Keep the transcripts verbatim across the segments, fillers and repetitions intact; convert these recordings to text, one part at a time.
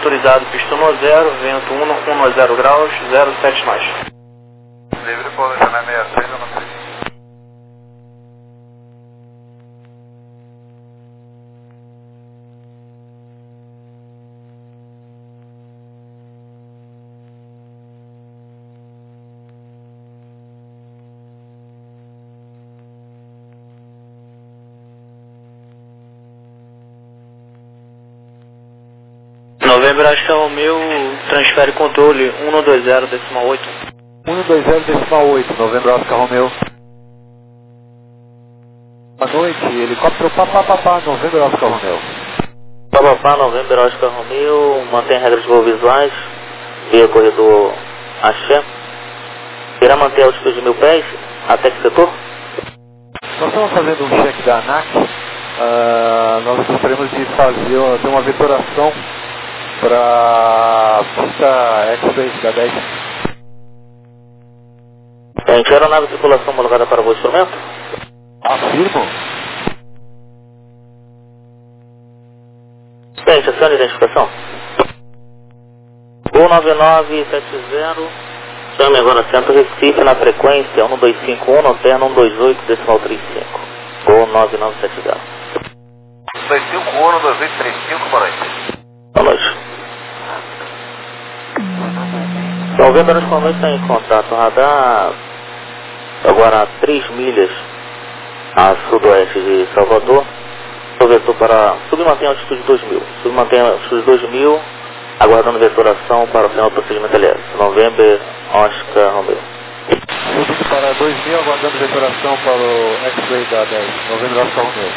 autorizado, pista um zero, vento um zero graus, zero sete nós. Livre para sessenta e seis, um três. Novembro Oscar Romeo, transfere controle um dois zero decimal oito. um dois zero decimal oito, Novembro Oscar Romeo. Boa noite, helicóptero Papapá, Novembro Oscar Romeo. Papapá, Novembro Oscar Romeo, mantém regras de voo visuais, via corredor Axé. Irá manter a altitude de mil pés, até que setor? Nós estamos fazendo um check da ANAC, uh, nós gostaríamos de fazer ter uma vetoração para a pista X-Ray da dez. Gente, aeronave de tripulação homologada para voo de instrumento? Afirmo. Gente, a senhora identificação? um nove nove sete zero, chame agora Centro Recife na frequência um dois cinco um, alterna um dois oito decimal trinta e cinco. Gol nove nove sete zero. um dois cinco um, dois oito três cinco, boa noite. Boa noite. Novembro Oscar Romeo está em contato radar agora a três milhas a sudoeste de Salvador. O vetor para submantém a altitude dois mil. Submantém a altitude dois mil, aguardando vetoração para o final do procedimento L S. Novembro Oscar Romeo. Subindo para dois mil, aguardando vetoração para o X-Ray da dez. Novembro Oscar Romeo.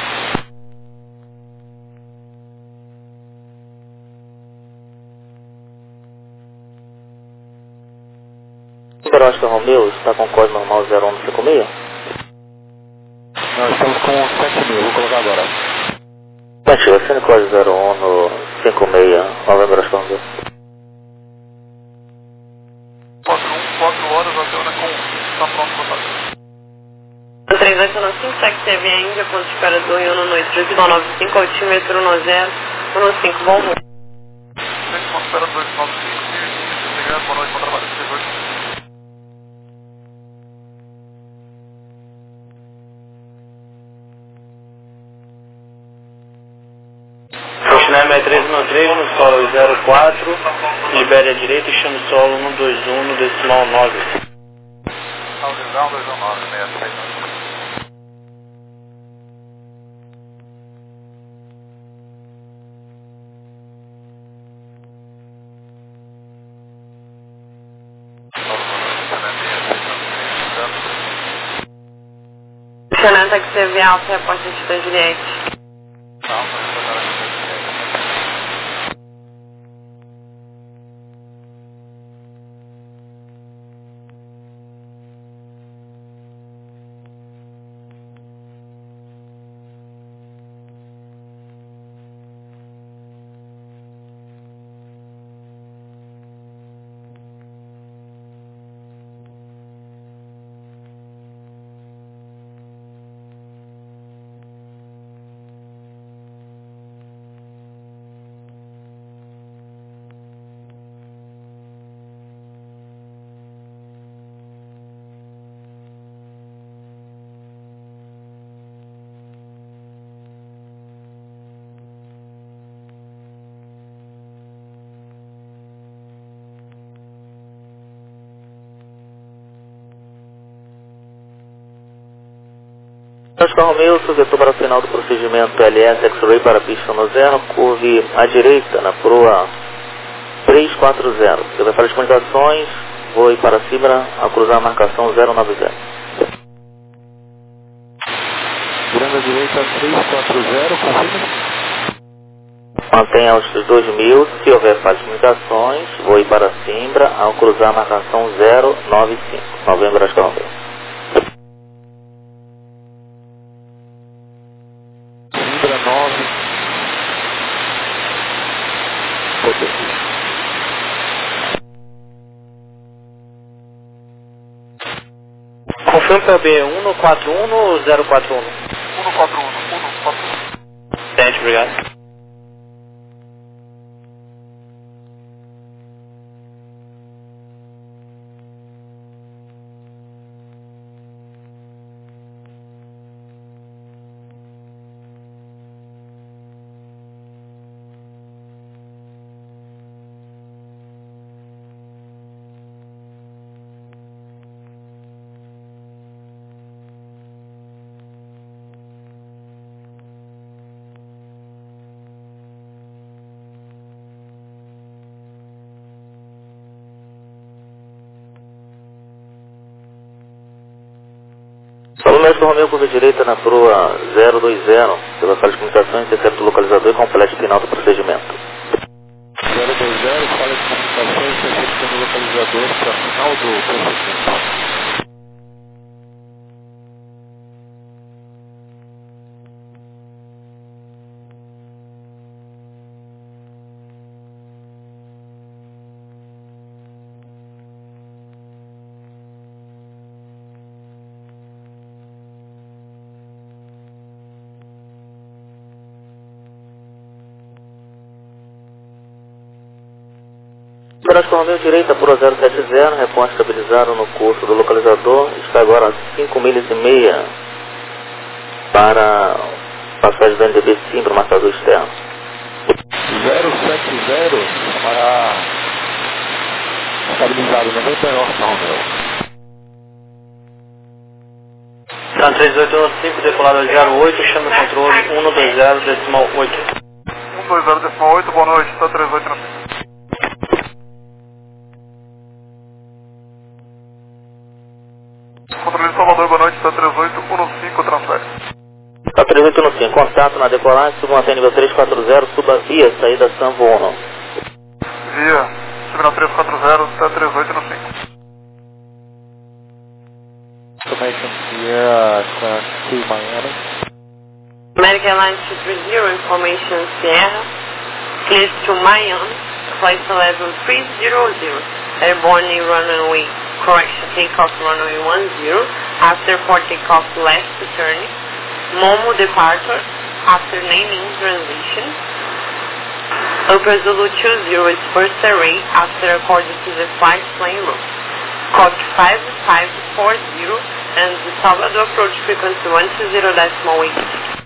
Novembro Oscar Romeo está com código normal zero um cinco seis? Nós estamos com sete mil, vou colocar agora. Mentira, sendo código zero um no cinco seis, Novembro Oscar Romeo. quatro um, quatro horas, até hora com está pronto para fazer. três oito nove cinco, T X V Índia, ponto de espera do Rio, noite, dois nove cinco, altímetro um zero, um cinco, bom voo. Gente, ponto de espera dois nove cinco, obrigado, boa noite, bom trabalho, dezoito. China três um três no solo zero quatro, libere a direita e chame solo um dois um no decimal nove. Audizão dois um nove, seis três. China T X V Alfa, reporte de Tita Juliette. Oscar Romeo, sujetou para o final do procedimento L S X-Ray para a pista um zero, curve à direita na proa três quatro zero. Você vai para as comunicações, voe para cima ao cruzar a marcação zero nove zero. Virando à direita três quatro zero, confirma. Mantenha a altitude dois mil, se houver falha de comunicações, voe para Simbra ao cruzar a marcação zero nove cinco. Novembro Oscar Romeo. Confirma para B um quatro um ou zero quatro um? um quatro um, um quatro um. Certo, obrigado. Médico Romeu, curva direita na proa zero dois zero, pela sala de comunicações, intercepta o localizador e complete o final do procedimento. zero dois zero, sala de comunicações, interceptando o localizador para final do procedimento. Médico Romeu, direita, proa zero sete zero, repõe estabilizado no curso do localizador, está agora a cinco milhas e meia para passagem do N D B sim para o marcador externo. zero sete zero, para estabilizado noventa e nove, Romeu. Tá, três oito um cinco, decolado zero oito, chama o controle um dois zero decimal oito. um dois zero decimal oito, boa noite, está três oito no cinco. Controle de Salvador, boa noite, está três oito um no cinco, transfere. Está três oito um no cinco, contato na decolagem, suba até nível três quatro zero, suba via saída Sanvo um. Via, subindo três quatro zero, está três oito no cinco. Information Sierra, clearance to Miami. American Airlines two three zero, information Sierra, cleared to Miami, flight level three zero zero, airborne runway correction takeoff runway one zero, after port takeoff left to turn, Momo departure, after naming transition, Upper Zulu two zero is first array, after according to the flight plane route, code five five four zero, and the Salvador approach frequency one two zero decimal eight.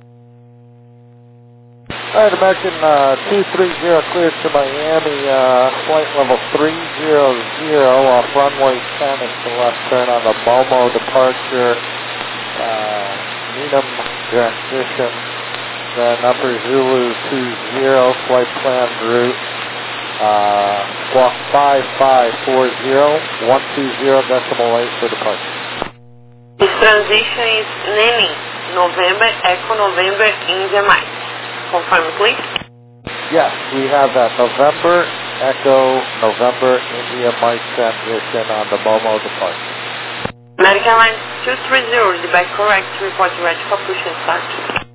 Alright, American uh, two three zero cleared to Miami, uh, flight level three zero zero off runway ten is the left turn on the Momo departure, uh, Needham transition, then Upper Zulu two zero, flight plan route, uh, squawk five five four zero, one two zero decimal eight for departure. This transition is naming November, Echo November, India Mike. Confirm, please. Yes, we have that November, Echo, November, India Mike transition on the Momo departure. American Line two three zero, the back correct, report ready for push and start.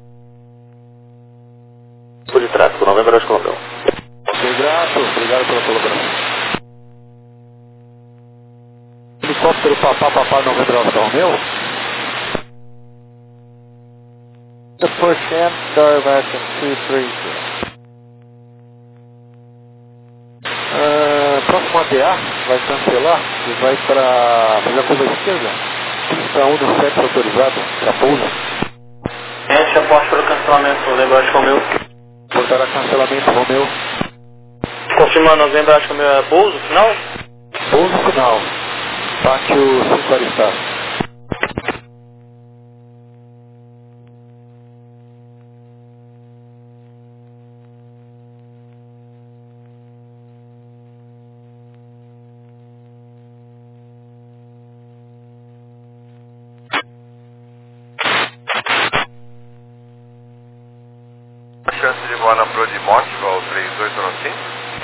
Por de tráfego, Novembro Médico Romeu. Obrigado, obrigado pela colaboração. Helicóptero Papá Papá Novembro Oscar Romeu. The push and Star American two three zero. Uh, próximo A D A vai cancelar e vai para fazer a curva esquerda. Pista um do sete autorizado, já pousa. Gente, aposto pelo cancelamento, Novembro Oscar Romeu. Portará cancelamento, Romeu. Confirmando, Novembro Oscar Romeu é pouso final? Pouso final. Pátio cinco Aristarco. Chance de voar na proa de Montreal três oito no cinco.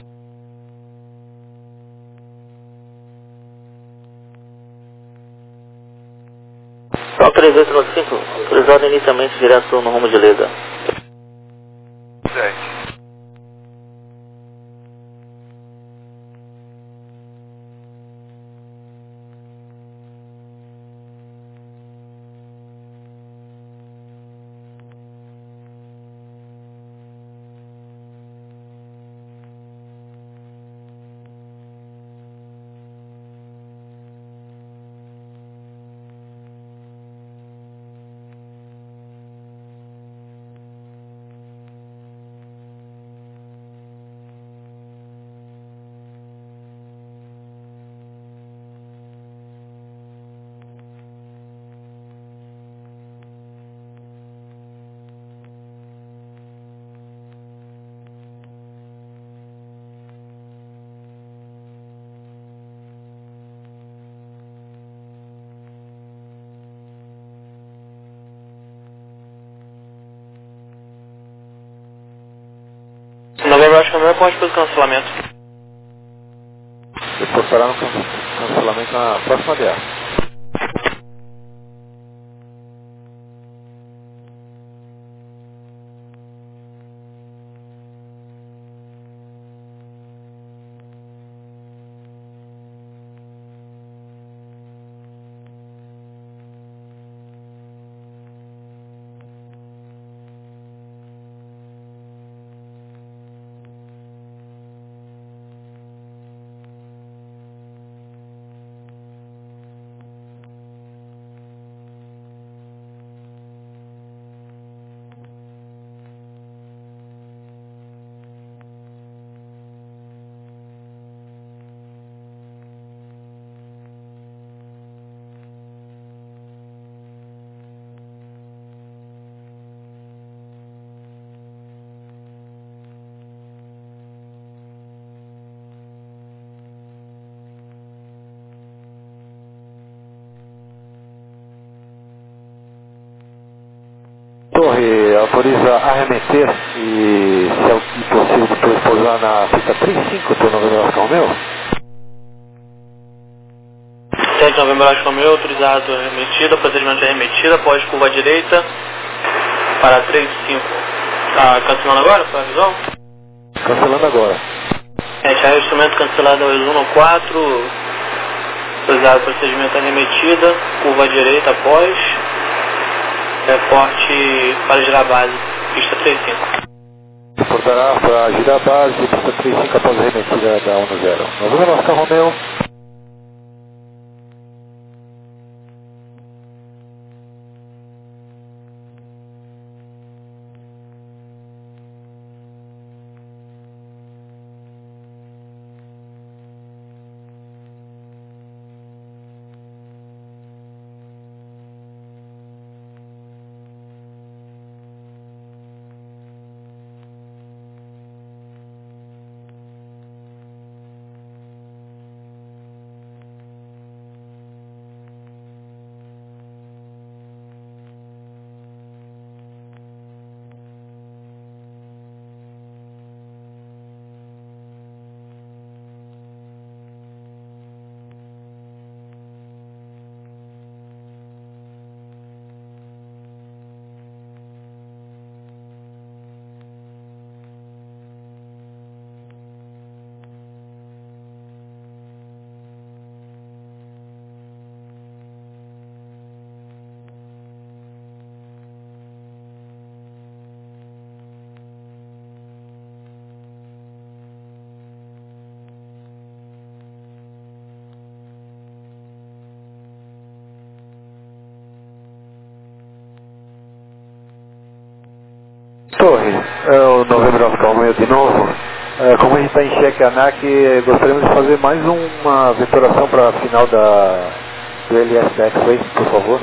Então três oito no cinco, autorizado inicialmente direto no rumo de Leda. sete. Romeo, reporte pelo cancelamento. Reportará no can cancelamento na próxima D A. Torre, autoriza arremeter e, se é possível, depois pousar na pista trinta e cinco, por Novembro Oscar Romeo? sete Novembro Oscar Romeo, autorizado arremetida, procedimento de arremetida, após curva direita, para trinta e cinco. Tá cancelando agora, para a visão? Cancelando agora. É, já é o instrumento cancelado é um quatro, autorizado procedimento arremetida, curva direita após. Reporte para girar a base, pista trinta e cinco. Reportará para girar a base, pista trinta e cinco após a remetida da um zero. Novembro Oscar Romeo. Torre, é o Novembro Oscar Romeo de novo. É, como a gente está em cheque a ANAC, gostaríamos de fazer mais uma vetoração para a final da, do L S X-Ray, por favor.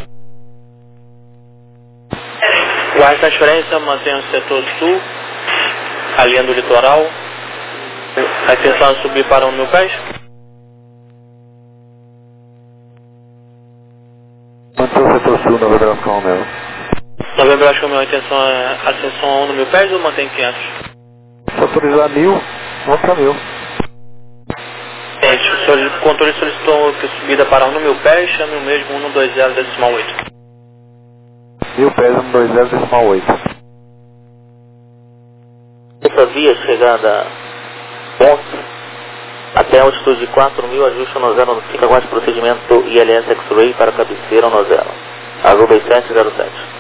Guarda transferência, mantenha o setor sul, a linha do litoral. A intenção é subir para um mil pés. Mantenha o setor sul, Novembro Oscar Romeo. Novembro Oscar Romeo, a intenção é ascensão a um no mil pés ou mantém quinhentos? Se autorizar mil, vamos para mil. Gente, o controle solicitou que subida para um no mil pés, chame o mesmo um no dois zero decimal oito. Mil pés, um dois zero decimal oito. Essa via chegada ponte até a altitude de quatro mil, ajuste no zero, notifica quase procedimento I L S X-Ray para cabeceira no zero. Azul dois sete zero sete.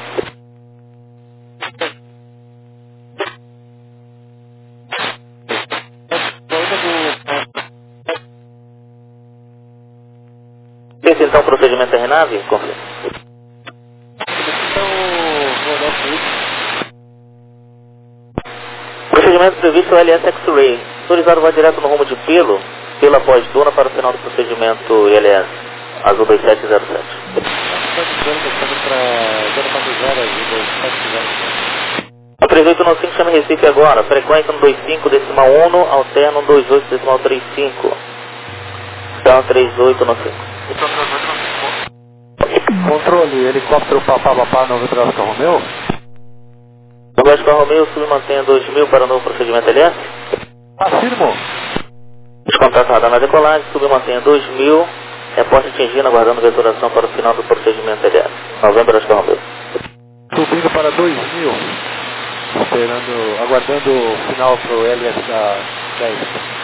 Esse então o procedimento é Renave? Confirma. Procedimento previsto é o L S X-Ray. Autorizado vai direto no rumo de Pelo, pela pós-duna para o final do procedimento I L S. Azul dois sete zero sete. A três oito nove cinco chama Recife agora. Frequência no dois cinco decimal um, alterno no dois oito decimal trinta e cinco. Então três oito nove cinco. Controle, helicóptero Papá Papá Novembro Oscar Romeo. Novembro Oscar Romeo, submantenha dois mil para o novo procedimento L S. Afirmo. Descontato radar na decolagem, submantenha dois mil, reporte atingindo, aguardando veturação para o final do procedimento L S. Novembro Oscar Romeo. Subindo para dois mil, esperando, aguardando o final para o L S dez.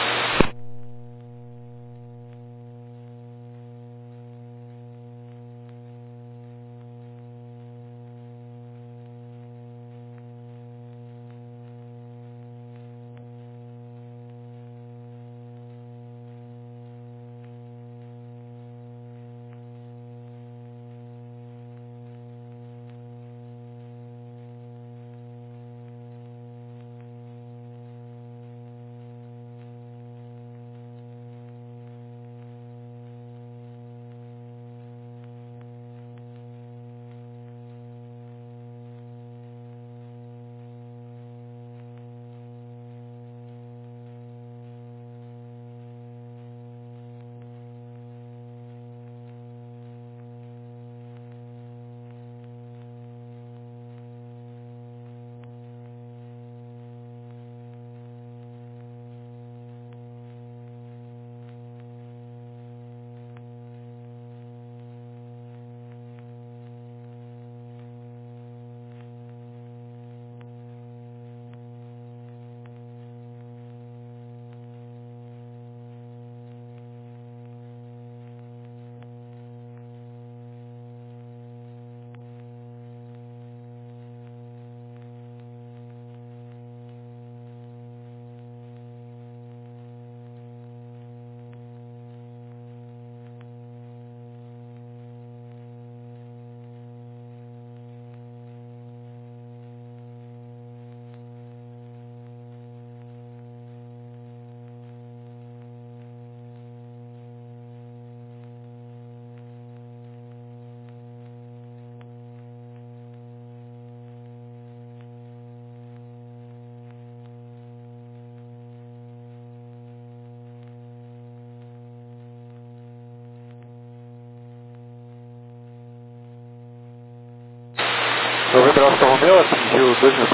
Novembro Oscar Romeo atingiu dois mil.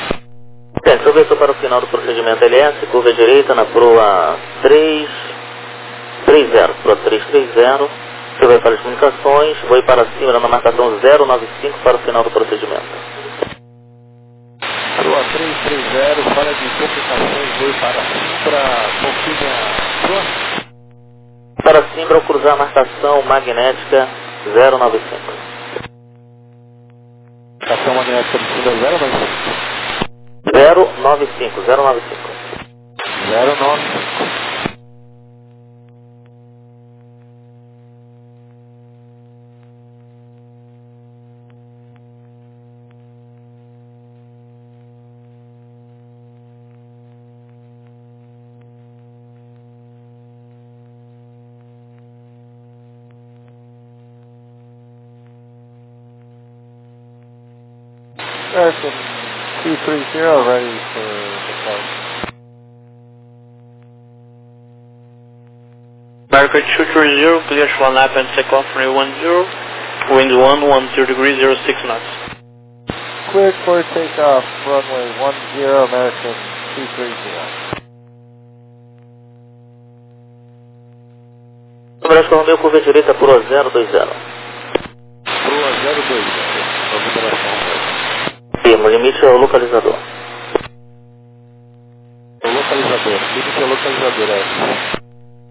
É, subiu para o final do procedimento L S, curva direita na proa três três zero, proa três três zero, você vai para as comunicações, vou para cima na marcação zero nove cinco para o final do procedimento. Proa três três zero, fora de comunicações, vou para Simbra, confirme a proa. Para Simbra, ao cruzar a marcação magnética zero nove cinco. Marcação magnética de Simbra zero nove cinco. zero nove cinco, zero nove cinco. zero nove cinco. American two three zero ready for deployment. American two three zero, clear to one lap and take off runway one zero, wind one one zero degrees zero six knots. Cleared for takeoff, runway one zero, American two three zero. Oscar Romeo, curva direita, proa zero dois zero. Proa zero dois zero, operação. Firmo, limite ao localizador. O localizador, limite ao localizador, é.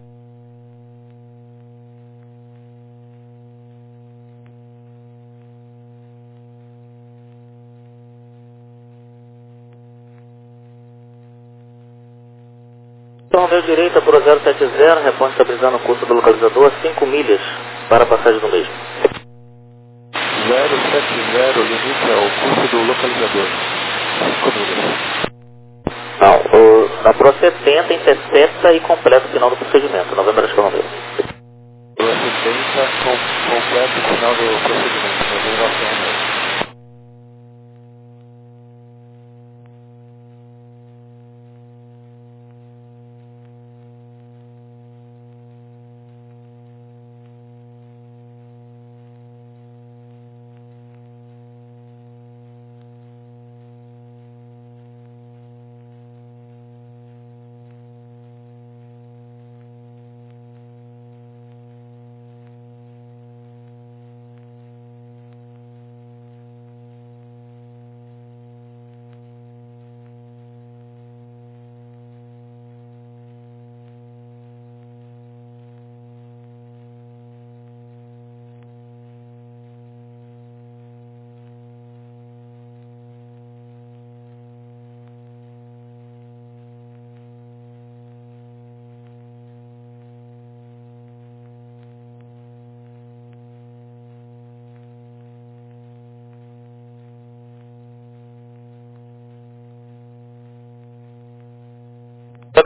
Então, meu direita, por zero sete zero, reponte estabilizar no curso do localizador, cinco milhas para a passagem do mesmo. zero sete zero, limite ao curso do localizador, cinco milhas. Não, o, na Pro setenta intercepta e completa o final do procedimento, Novembro Oscar Romeo. Pro setenta, com, completa o final do procedimento, Novembro Oscar Romeo.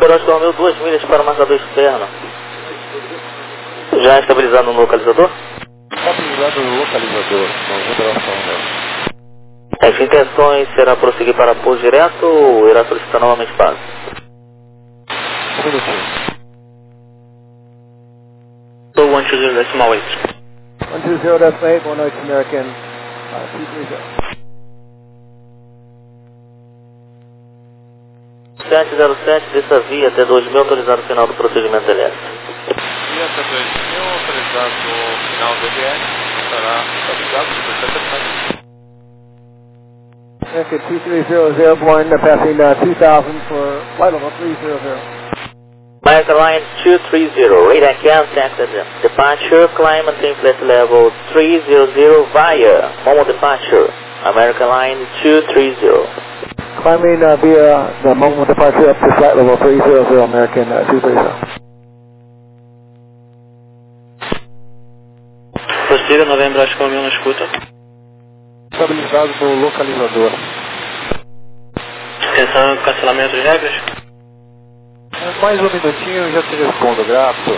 Oscar Romeo, duas milhas para o marcador externo. Já estabilizado no localizador? Estabilizado no localizador, November Oscar Romeo. As intenções será prosseguir para pouso direto ou irá solicitar novamente base? Um minutinho. So one two zero decimal eight. one two zero decimal eight, one Oaks American, uh, two three zero. sete zero sete, desça via até dois mil, autorizado o final do procedimento elétrico. Via até dois mil, autorizado o final do L S, estará estabilizado por sete sete. American two three zero zero, Bourne, uh, passing uh, two thousand for flight level three zero zero. American Line two three zero, radar contact at departure, climb maintain flight level three zero zero via Momo departure. American Line two three zero. Climbing uh, via the Momo departure up to flight level three zero zero, American uh, two three zero. Prossiga, November Oscar Romeo, não escuta. Estabilizado no localizador. Atenção ao cancelamento de regras. Mais um minutinho e já te respondo, grato.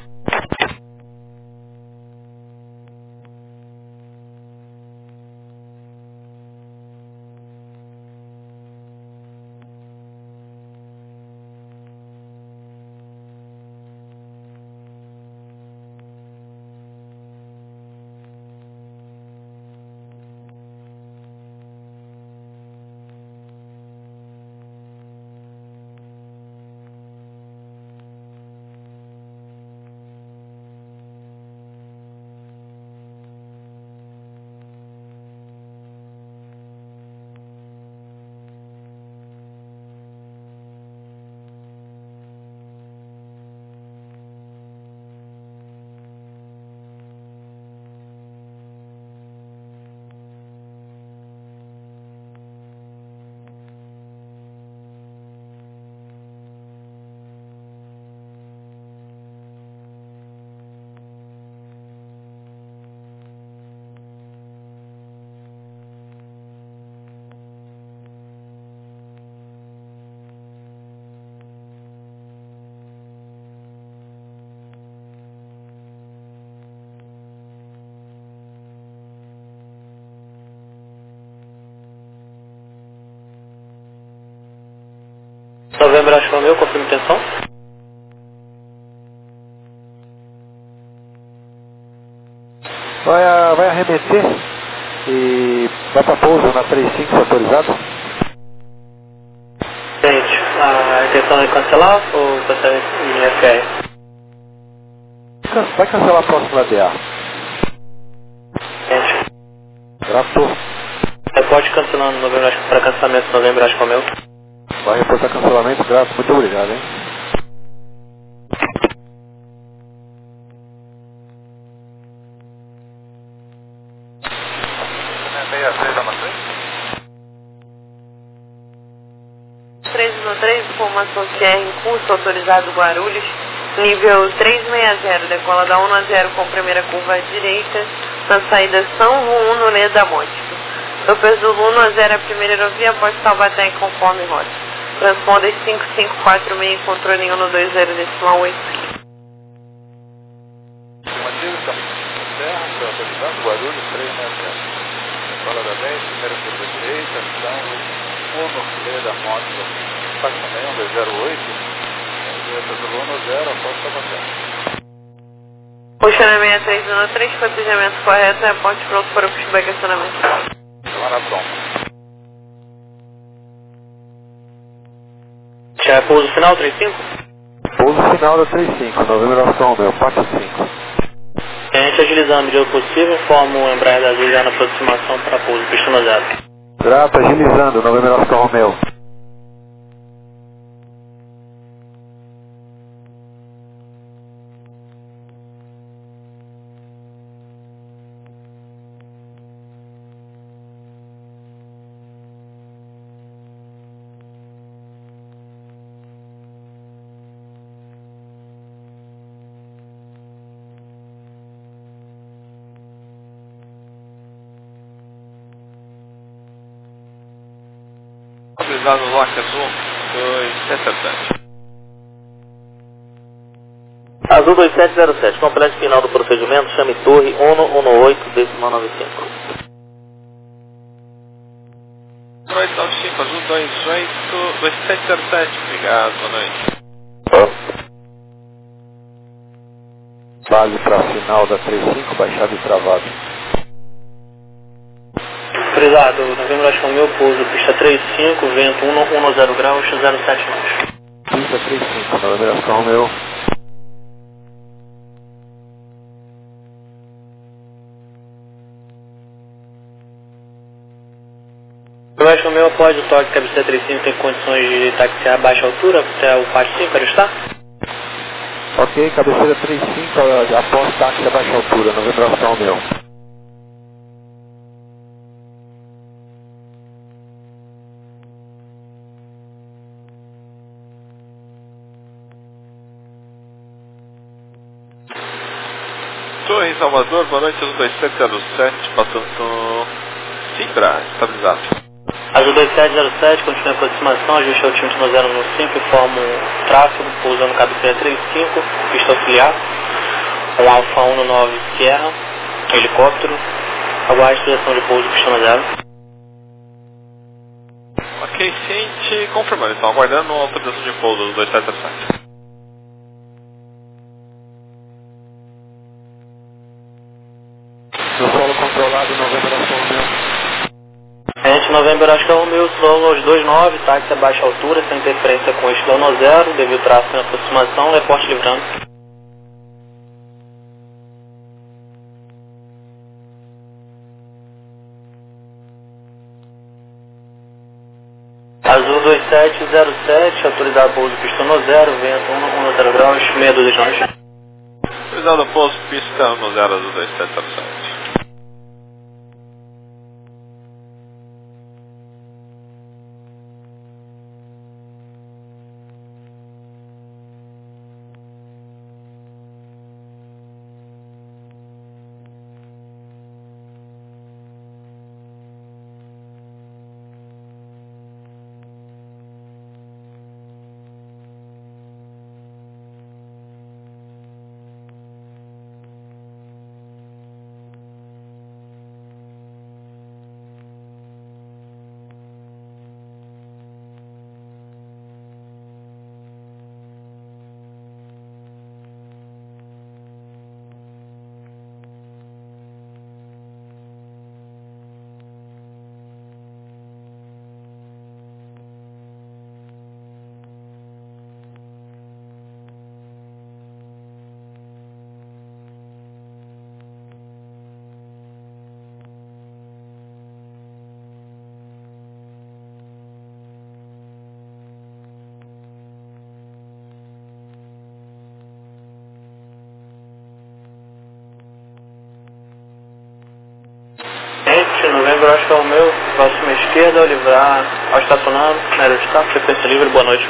November Oscar Romeo, confirma intenção. Vai, uh, vai arremeter e vai para pouso na trinta e cinco, autorizado? Gente, a intenção é cancelar ou você em F R? Can- Vai cancelar a próxima D A. Gente, Grato. você pode cancelar no November Oscar para cancelamento do November Oscar Romeo. Vai reportar cancelamento, grato. Muito obrigado, hein? seis seis da matriz? três um três, informação C R em curso, autorizado Guarulhos, nível trezentos e sessenta, decola da um a zero com primeira curva à direita, na saída São um no Leda da Mótica. Topes do um a zero, a primeira aerovia após Taubaté conforme rota. Transponder cinco cinco quatro seis, controle um no dois zero decimal oito. Estimativa, estamos na terra, foi autorizado, Guarulhos três seis zero. Decola da dez, primeira curva à direita, São um no Leda da Mótica. Faz também um dois zero oito. Topes do um a zero, após Taubaté. Puxando seis três um três, cotejamento correto, reporte pronto para o pushback acionamento. Maratom. Já é pouso final, trinta e cinco? Pouso final da trinta e cinco, November Oscar Romeo, parte cinco. A gente agilizando a medida do possível, informa o Embraer da Azul já na aproximação para pouso, pista no zero. Grato, agilizando, November Oscar Romeo. Autorizado Lock Azul dois sete sete. Azul dois sete zero sete, complete final do procedimento, chame torre um um oito, decimal nove cinco. oito nove cinco, Azul dois oito, dois sete zero sete, obrigado, boa noite. Base para final da trinta e cinco, baixado e travado. Autorizado, Novembro Oscar Romeo, pouso, pista trinta e cinco, vento um zero graus, zero sete nós. Pista trinta e cinco, Novembro Oscar Romeo. Eu acho que o meu após o toque cabeceira trinta e cinco tem condições de taxiar a baixa altura até o Pátio cinco, para estar? Ok, cabeceira trinta e cinco, após táxi a baixa altura, Novembro Oscar Romeo. Torre Salvador, boa noite, Azul dois sete zero sete, passando Sintra, estabilizado. Azul dois sete zero sete, continua a aproximação, ajuste altímetro zero um cinco e forma um tráfego, pousando cabeceira trinta e cinco, pista auxiliar, um Alfa um nove Sierra, helicóptero, aguarde direção de pouso, pista zero. Ok, ciente, confirmando, então aguardando a autorização de pouso do dois sete zero sete. No solo controlado, Novembro Oscar Romeo. Gente, Novembro Oscar Romeo, solo aos dois nove, táxi a baixa altura, sem interferência com estilo zero, devido tráfego em aproximação, reporte livrando. Azul dois sete zero sete, autorizado pouso pista zero, vento um zero graus, meia dúzia de nós. Autorizado pouso, pista um zero, Azul dois sete zero sete. Novembro Oscar Romeo, próxima esquerda, ao livrar, ao estacionado, aerostaff, frequência livre, boa noite.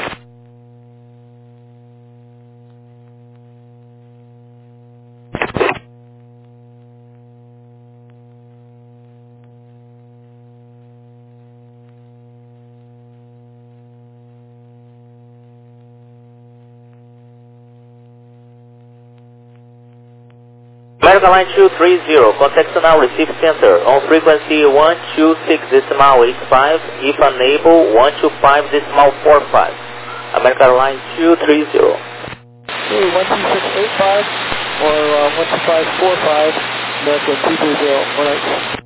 American Line two three zero, contact now receive center on frequency one two six decimal eight five, if unable one two five decimal four five. American Line two three zero. Okay, one two six eight five or uh, one two five four five, American two three zero, one eight.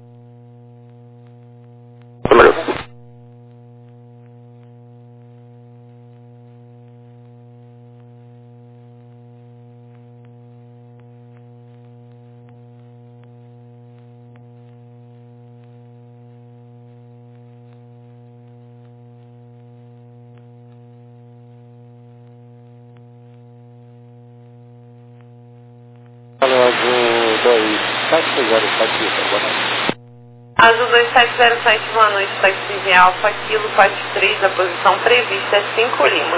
Azul dois sete zero sete, boa noite. Azul dois sete zero sete, boa noite, taxi Alfa, Kilo, Pátio três, a posição prevista é cinco Lima.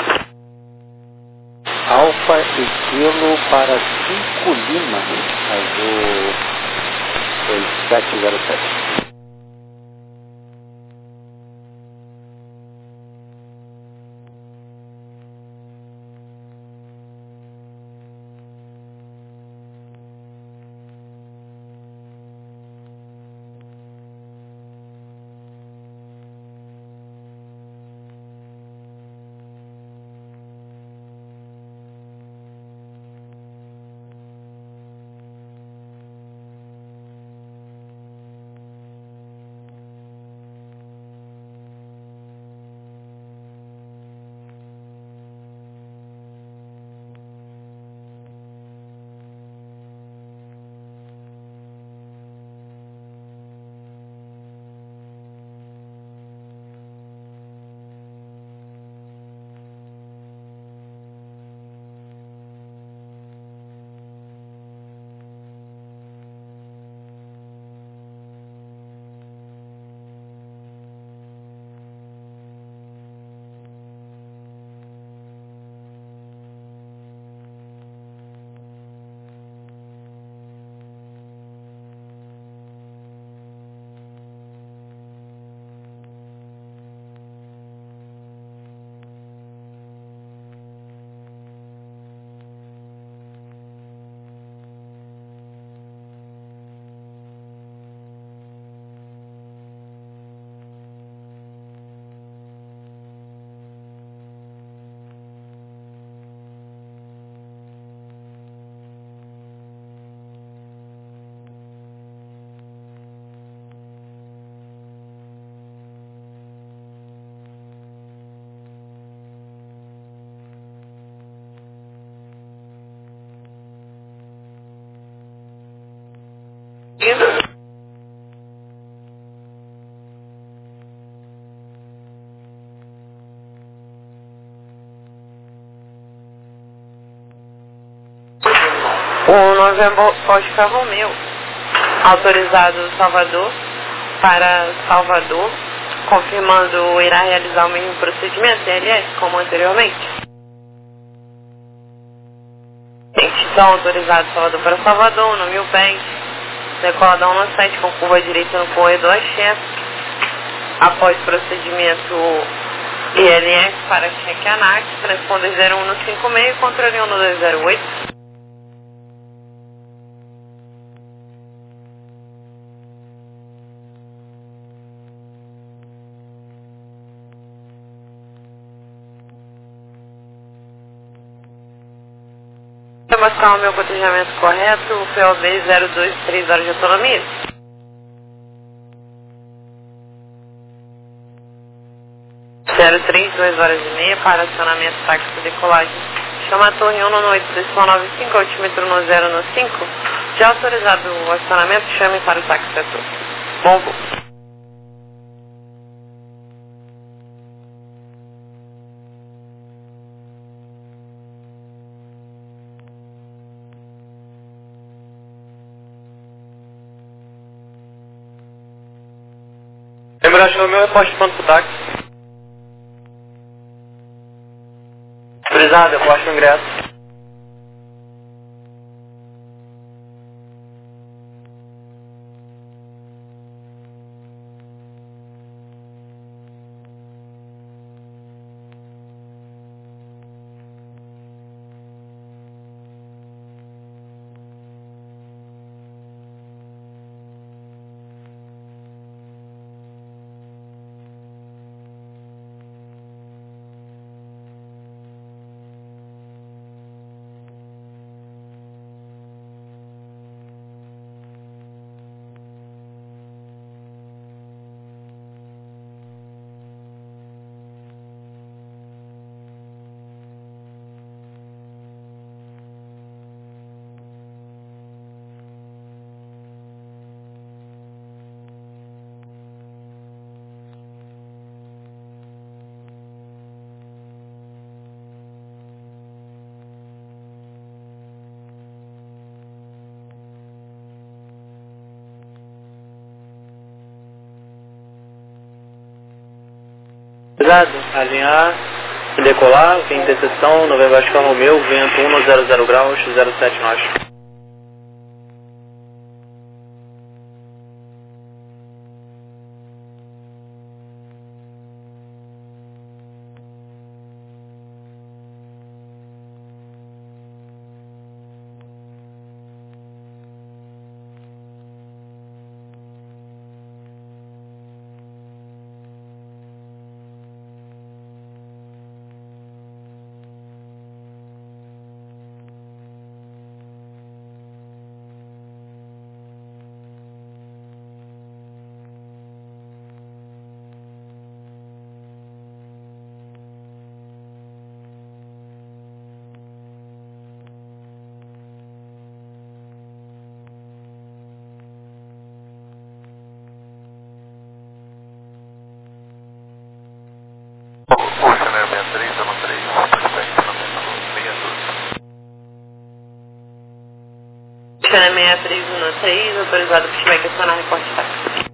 Alfa e Kilo para cinco Lima, Azul dois sete zero sete. O November Oscar Romeo, autorizado Salvador para Salvador, confirmando irá realizar o mesmo procedimento, C L S, como anteriormente. Então, autorizado Salvador para Salvador, no mil pés, decoladão no sete, com curva direita no corredor Axé, após procedimento I L S para cheque ANAC, transponder zero um no cinco seis, controle um no dois zero oito. Para mostrar o meu cotejamento correto, o P O B zero dois, três horas de autonomia. zero três, duas horas e meia para acionamento táxi de decolagem. Chama a torre um no oito, decimal nove cinco, altímetro no zero no cinco. Já autorizado o acionamento, chame para o táxi da torre. Bom voo. Lembrando que o meu reposte ponto pro táxi. Frisado, reposte no ingresso. Frisado, alinhar, decolar, vem interseção, November Oscar Romeo, vento um no zero zero graus, zero sete nós. Channel seis três um no três, autorizado para estiver questionar reporte de táxi.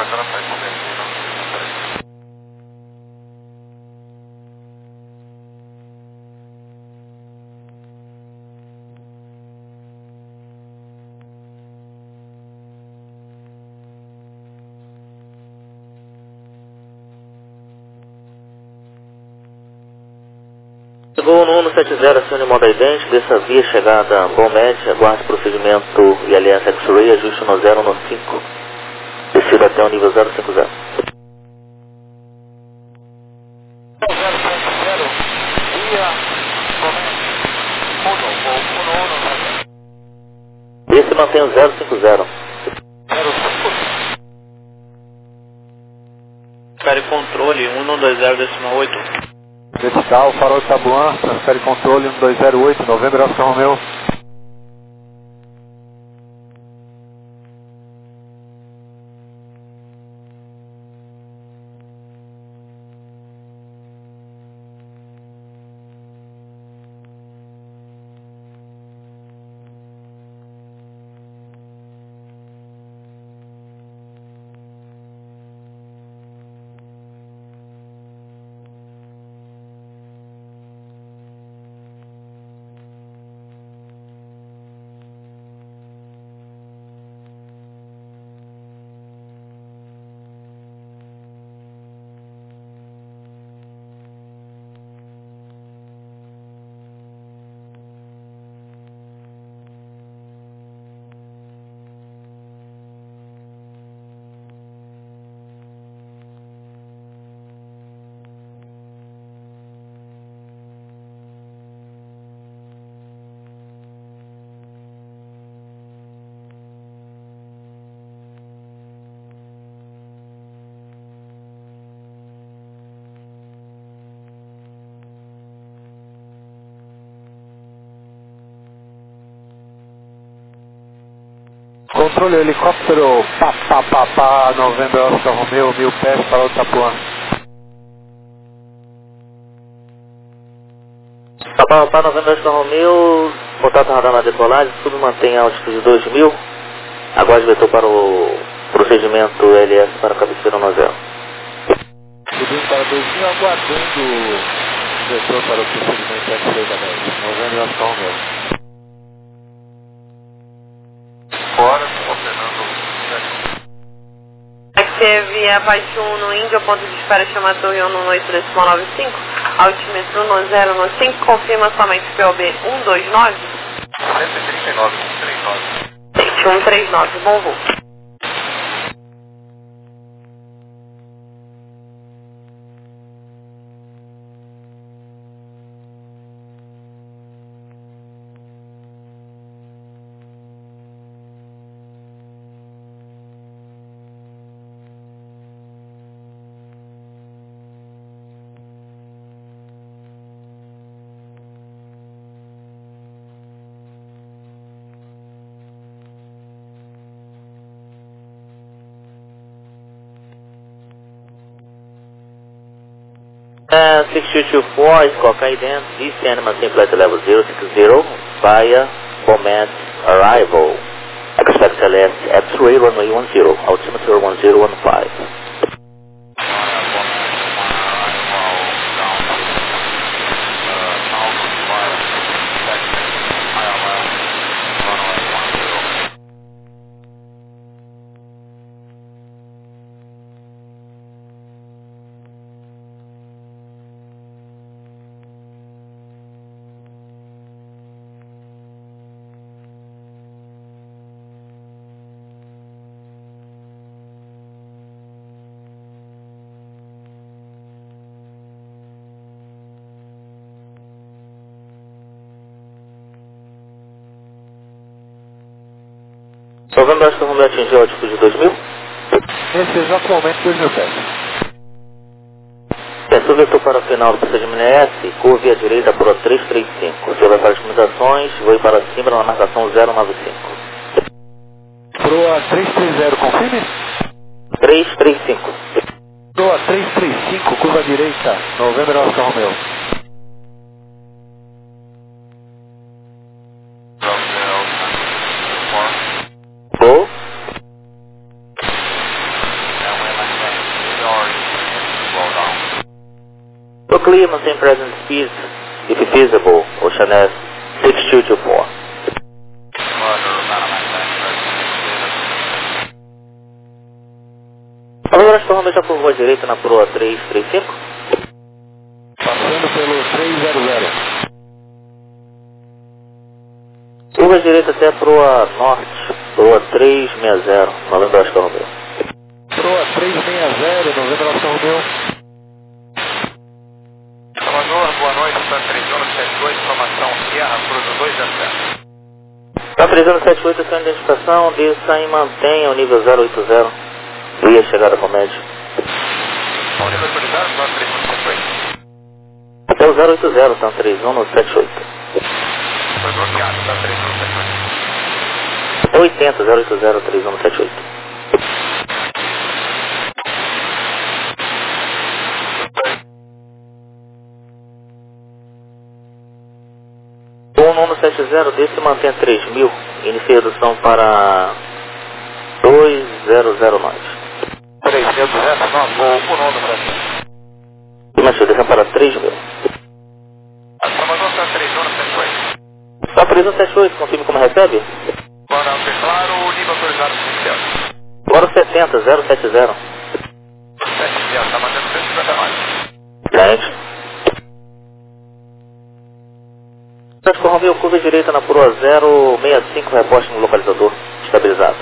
Voo no um sete zero, acione modo idêntico, dessa via chegada Bom Média, aguarde procedimento I L S X-Ray, ajuste no zero no cinco, descida até o nível zero cinco zero. Esse mantém o zero cinco zero. Espere controle um no dois zero decimal oito. Vertical, farol de Tabuã, transfere controle um dois zero oito, November Oscar Romeo. Controle helicóptero, pá, pá, pá, pá, Novembro Oscar Romeo, mil pés para o Itapuã. Papa, Papa Novembro Oscar Romeo, contato radar na decolagem, tudo mantém a altitude de dois mil. Aguarde vetor para o procedimento L S para cabeceira no zero. Subindo para dois mil, aguardando o vetor para o procedimento X-Ray da dez. Novembro Oscar Romeo. Fora, operando. Teve abaixo um no Índia, ponto de espera chama Torre um no oito decimal nove cinco, altímetro no zero no cinco, confirma somente P O B um dois nove. cento e trinta e nove, cento e trinta e nove. cento e trinta e nove, bom voo. Uh, six two two four, Squawk ident, descend maintain flight level zero six zero via Beaumont arrival. Expect L S X-ray runway one zero, altimeter one zero one five. Novembro Oscar Romeo atingiu a altitude de dois mil. Esse é exatamente dois mil pés. Pensou vetor para o final do procedimento S, curve à direita por três três cinco. Você vai para as comunicações, voe para cima na marcação zero nove cinco. Proa três três zero, confirme? três três cinco. Proa três três cinco, curva direita, Novembro Oscar Romeo. Go. So clear, maintain present speed, if feasible, Ocean S six two two four. Agora Oscar Romeo já curvou à direita na proa três três cinco. Passando pelo três zero zero. Curva à direita até a proa norte, proa três seis zero, Novembro Oscar Romeo. Proa três seis zero, Novembro Oscar Romeo. Salvador, boa noite, está três zero sete oito, informação Sierra, cruza dois zero sete. Está três zero sete oito, essa identificação, desça e mantenha o nível zero oito zero. Via chegada com médio. Bom, nível autorizado, está três zero sete oito. Até o zero oito zero, tá três um sete oito. Foi bloqueado, está três zero sete oito. Até oitenta, zero oito zero, três um sete oito. um um sete zero, desse mantém três mil, inicia redução para dois zero zero nove. três zero zero nove, voo por onda para cima. Imagina, descendo para três mil. Salvador, está três zero sete oito. Está três um sete oito, confirme como recebe? Agora, declaro o nível autorizado inicial. Agora o setenta, zero sete zero. sete zero, está mantendo cento e cinquenta e nove. Gente. Oscar Romeo, curva direita na proa zero seis cinco, reposte no localizador, estabilizado.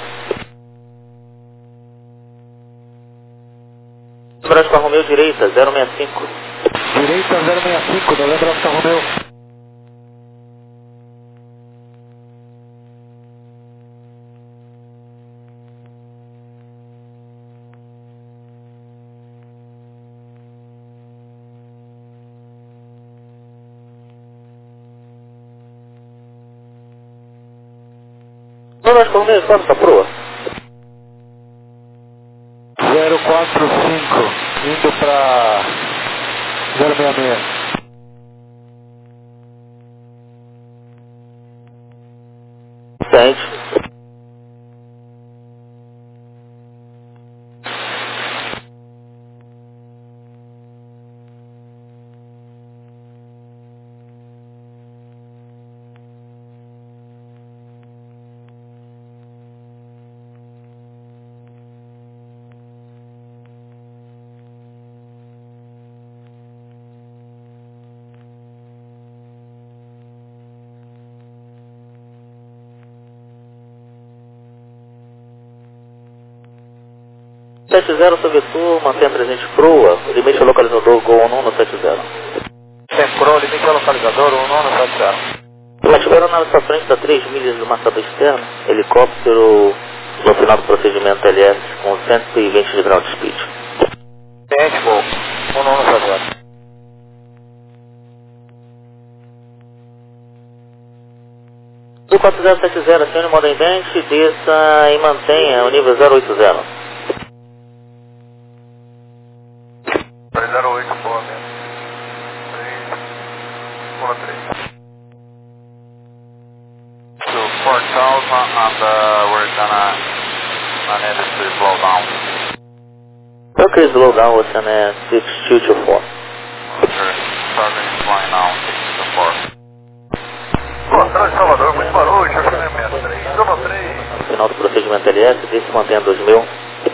Oscar Romeo, direita, zero seis cinco. Direita zero seis cinco, Novembro Oscar Romeo. Só nós Romeu, quanto tá proa? zero quatro cinco, indo pra zero seis seis. Sente. sete zero sobre tu, mantenha presente proa, limite o localizador Gol um no sete zero. Tem proa, limite o localizador um no sete zero. Mantiveram na nossa frente a três milhas do marcador externo, helicóptero no final do procedimento L S com cento e vinte de grau de speed. Ciente, Gol um no sete zero. Do quatro zero sete zero, acione o modo invente, desça e mantenha o nível zero oito zero. zero oito, boa mesmo. três, um três. So four thousand and uh, we're gonna manage to slow down. Ok, slow down, Ocean six two two four. Roger, starting flying now, six two four. Boa tarde, Salvador, muito boa noite, eu chamei a três, um três. Final do procedimento L S, desça e mantenha dois mil.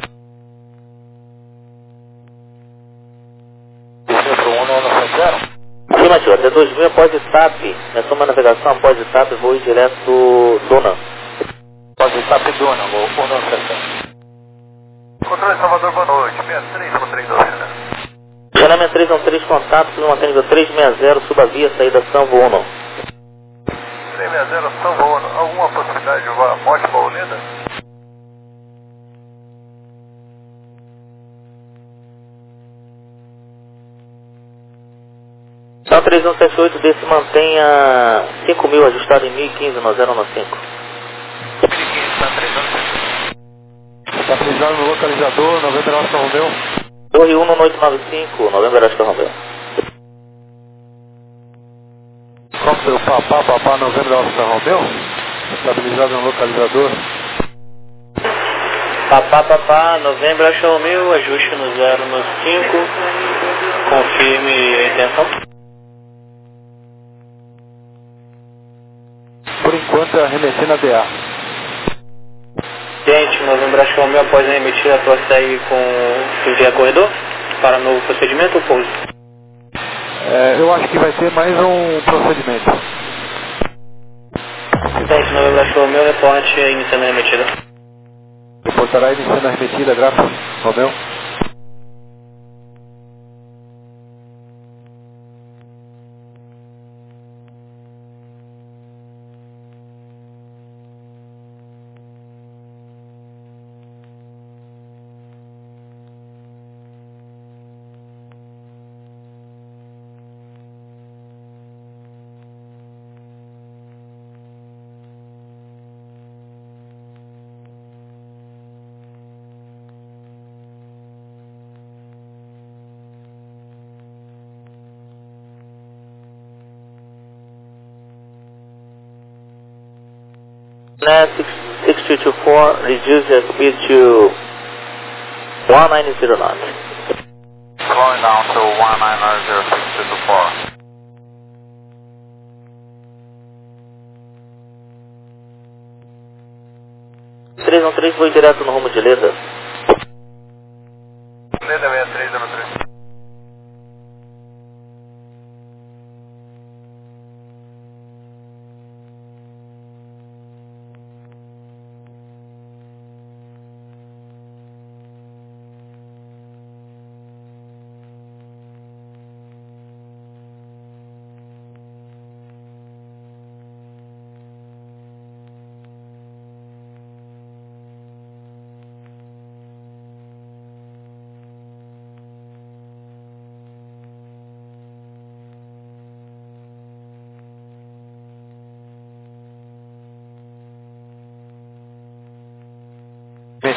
Afirmativo, até dois mil após S A P, na sua navegação após S A P, voo direto Dona. Após S A P Dona, vou um no sete zero. Controle Salvador, boa noite, sessenta e três, um três dois, né? Chanamento três um três, contato, no mantênigo três seis zero, suba via, saída São Uno. três seis zero, São Paulo, alguma possibilidade de uma morte para Olinda? São três um sete oito, desse mantenha cinco mil, ajustado em mil e quinze, no zero um cinco. mil e quinze, está três um sete. Está precisando no localizador, noventa Oscar Romeu. Torre um no oito nove cinco, Novembro Oscar Romeu. Cóptero Papá, Papá, noventa Oscar Romeu. Estabilizado no localizador. Papá, papá, Novembro Oscar Romeu, ajuste no zero no cinco, confirme a intenção. Por enquanto é arremessando a D A. Gente, Novembro Oscar Romeu, após a remetida, prossegue com via corredor para novo procedimento ou pouso? É, eu acho que vai ter mais um procedimento. Gente, Novembro Oscar Romeu, reporte iniciando a remetida. Reportará iniciando a remetida, gráfico, Romeu. Net six two two four, reduce your speed to one nine zero knots. Slowing down to one nine zero six two four. três um três, vou direto no rumo de Leda. Leda sessenta e três zero três.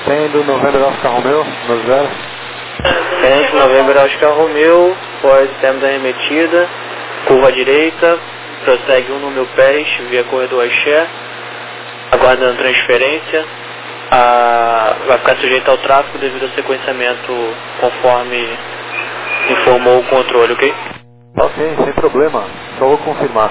Atendo, November Oscar Romeo, no zero. Atende, November Oscar Romeo, pós término da remetida, curva à direita, prossegue um no mil pés, via corredor Axé, aguardando transferência, a, vai ficar sujeito ao tráfego devido ao sequenciamento conforme informou o controle, ok? Ok, sem problema, só vou confirmar.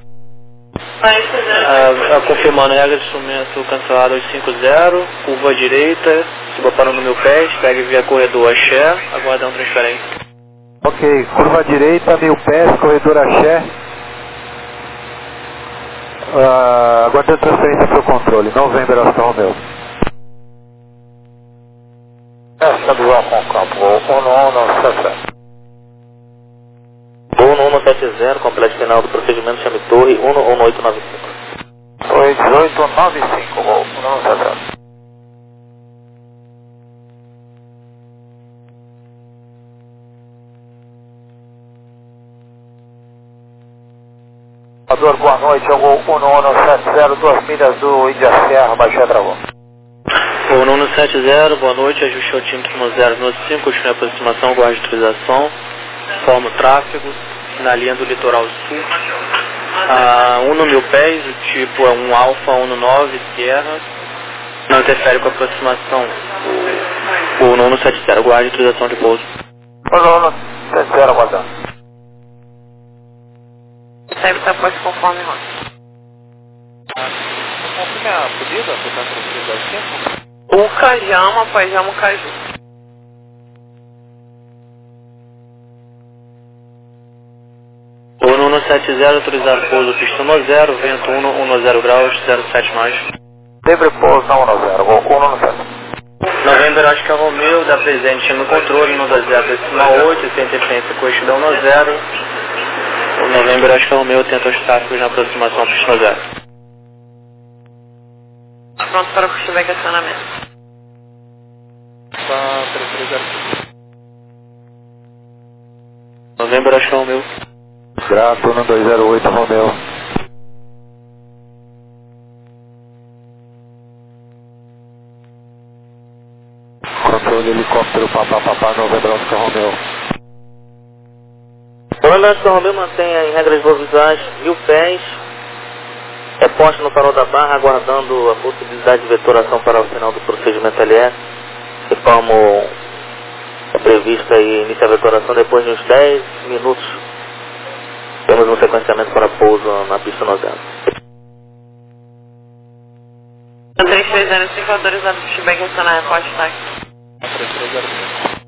Ah, confirmando a regra de instrumento cancelado aos cinco zero, curva à direita, suba para o mil pés, pegue via corredor Axé, aguardando transferência. Ok, curva à direita, mil pés, corredor Axé. Uh, aguardando transferência para o controle, November Oscar Romeo. Estadual com campo, um um um sete zero. Voo no um um sete zero, completo final do procedimento, chame torre um um oito nove cinco. Torre dezoito nove cinco, voo um um sete zero. Salvador, boa noite, eu vou um um sete zero, duas milhas do Ilha Serra, Baixada Travou. Voo um um sete zero, boa noite, ajuste o altímetro no zero nove cinco, continue a aproximação, guarde a utilização, forma o tráfego, na linha do litoral sul, ah, um no mil pés, o tipo é um Alfa um no nove, Sierra, não interfere com a aproximação, o um um sete zero, guarde a utilização de pouso. um um sete zero, aguardando. Serve está posto conforme rota. Confirme a pedida, portanto, no três zero cinco. O Cajama, Pajama, Caju. O um um sete zero, autorizado pouso, pista no zero, vento um zero graus, zero sete mais. Livre pouso na um um zero, voo um um sete. November Oscar Romeo, dá presente no controle, no dois zero decimal oito, sem interferência com este no zero. O November Oscar Romeo tenta os tráfegos na aproximação pista no zero. Pronto para o pushback acionamento. Tá, três três zero cinco. November Oscar Romeo. Grato, um dois zero oito, Romeo. Controle helicóptero, papá, papá, November Oscar Romeo. O November Oscar Romeo mantém em regras voo visuais mil pés, é posto no farol da barra, aguardando a possibilidade de vetoração para o final do procedimento L S. E como é previsto aí, inicia a vetoração depois de uns dez minutos. Temos um sequenciamento para pouso na pista no zero. três três zero cinco, autorizado pushback acionar, repórte táxi. três três zero cinco.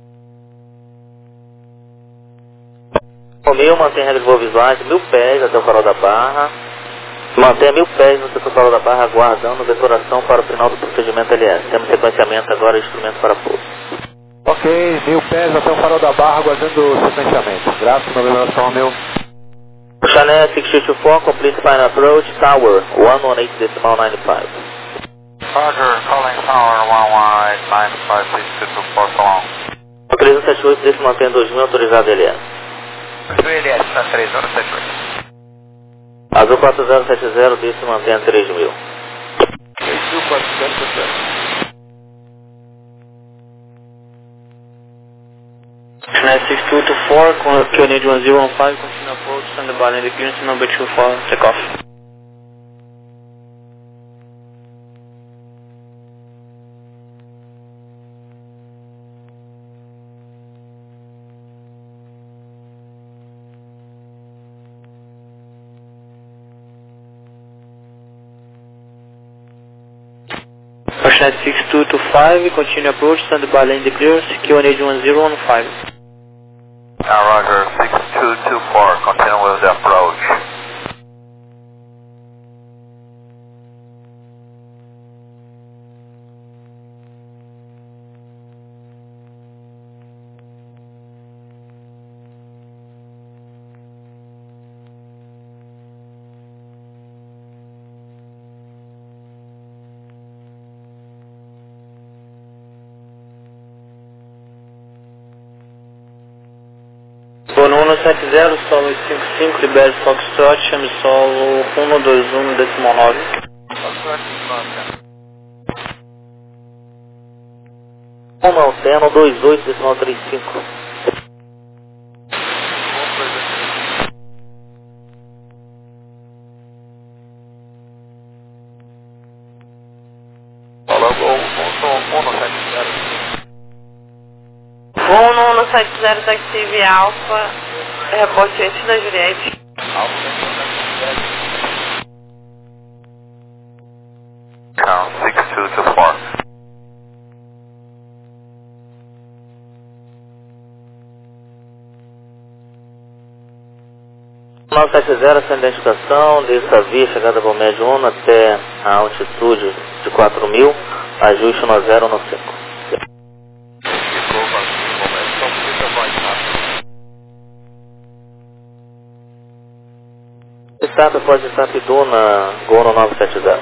Romeo mantém regras de voo visuais mil pés até o farol da barra. Mantenha mil pés no setor farol da barra, aguardando vetoração para o final do procedimento L S. Temos sequenciamento agora, instrumento para pouso. Ok, mil pés até o farol da barra, aguardando o sequenciamento. Grato, November Oscar Romeo. Channel six two two four, complete final approach, tower one one eight decimal nine five. Roger, calling tower one one eight nine five six two two four, so long. três um sete oito, desse mantém dois mil, autorizado L S. Do L S, tá três um sete oito. Azul quatro zero sete zero, desse mantém três mil. Azul quatro zero sete zero. Channel six two two four, Canadian one zero one five, continue approach, stand by in the clearance number two four, take off. Channel six two two five, continue approach, stand by in the clearance, Canadian one zero one five. Now Roger, six two two four, continue with the approach. Voo no um sete zero, solo cinco cinco, libere Foxtrot, chame solo um dois um decimal nove. Um Alteno dois oito decimal trinta e cinco. Falou, Uno sete zero. Uno no sete zero Taxi Alfa, reporte antes da Juliette. Alfa sete zero. Count six two two four. nove sete zero, ascendente estação, dessa via, chegada para o médio um até a altitude de quatro mil, ajuste no zero no cinco. Estado pode estar Piduna, Gol no nove sete zero.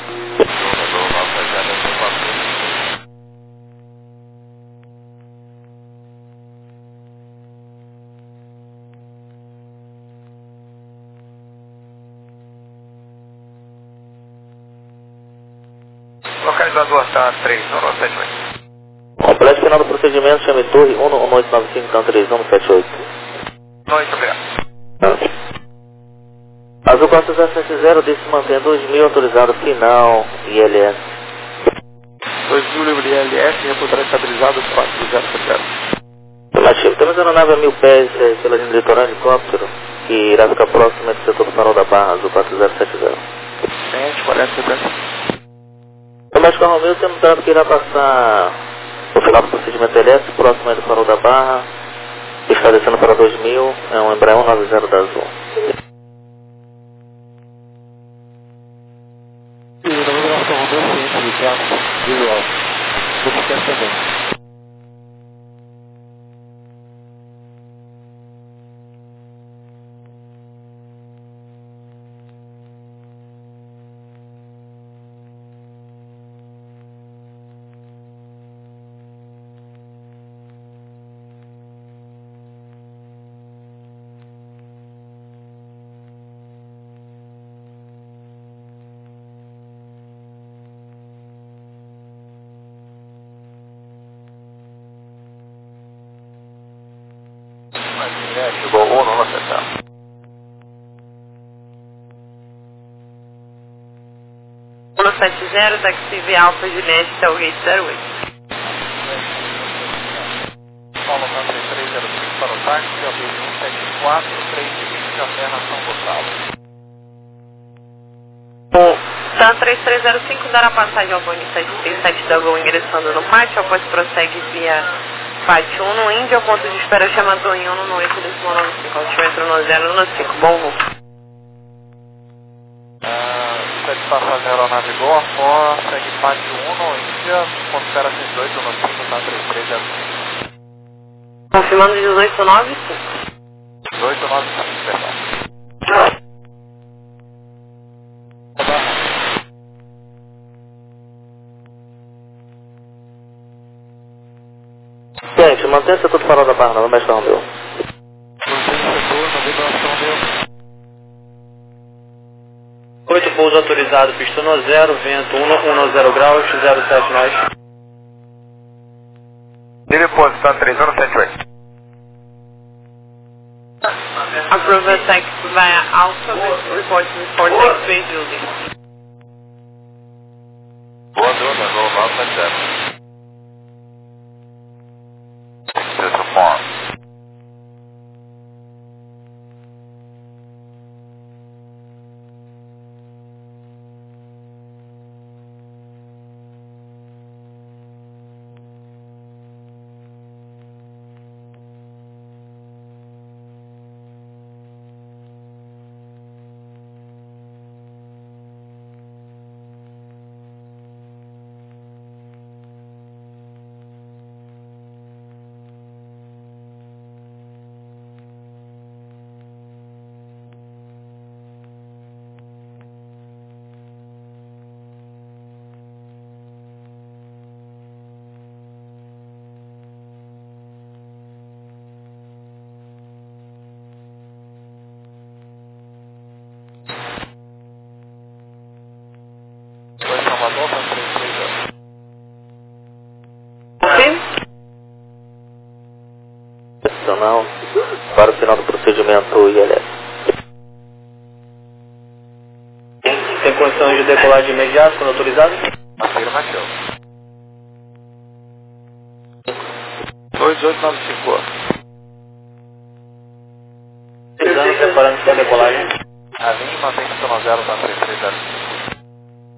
Localizador está três um sete oito. Complete final do procedimento, chame torre um um oito nove cinco, então três um sete oito. Noite, obrigado. Azul quatro zero sete zero, desse mantém dois mil, autorizado final, I L S. dois mil livre I L S, repousar estabilizado quatro zero sete zero. Afirmativo, temos a aeronave a mil pés eh, pela linha litoral helicóptero, que irá ficar próxima do setor do farol da Barra, Azul quatro zero sete zero. cento, quarenta, setenta. No México Romeo temos dado que irá passar o final do procedimento elétrico, próximo aí do farol da Barra, está descendo para dois mil, é um Embraer cento e noventa da Azul. E na navegação Romeo ciente, tá? Visual. Vou ficar também. Chegou o Uno no sete zero. Uno sete zero Taxi Alfa Juliette, Tailgate zero oito. Paulo Country três zero cinco para o táxi, P B um sete quatro, três vinte, a Serra São Gonçalo. Tan três três zero cinco, dará passagem ao Boeing sete três sete da Gol ingressando no pátio, após prossegue via pátio um no Índia, ao ponto de espera chama Tonho um no oito decimal nove cinco, altímetro no zero no cinco, bom voo. Satisfação de aeronave Gol, Afó, segue pátio um no Índia, ponto espera dezoito no cinco, tá três três zero cinco. Confirmando dezoito nove cinco. dezoito nove cinco, perdão. Gente, mantenha o setor do farol da Barra, não, México Romeo. Mantém o setor, navegação Romeo. oito, pouso autorizado, pista no zero, vento um zero graus, zero sete nós. Nível posição três um sete oito. Approve taxi via Alpha with report report taxi way building. Boa dona, Gol nove sete zero. Form. operacional para o final do procedimento I L S. Tem condições de decolar de imediato, quando autorizado? Afirmativo. dois oito nove cinco. Precisando, preparando para decolagem. A linha mantém zero na três três zero cinco.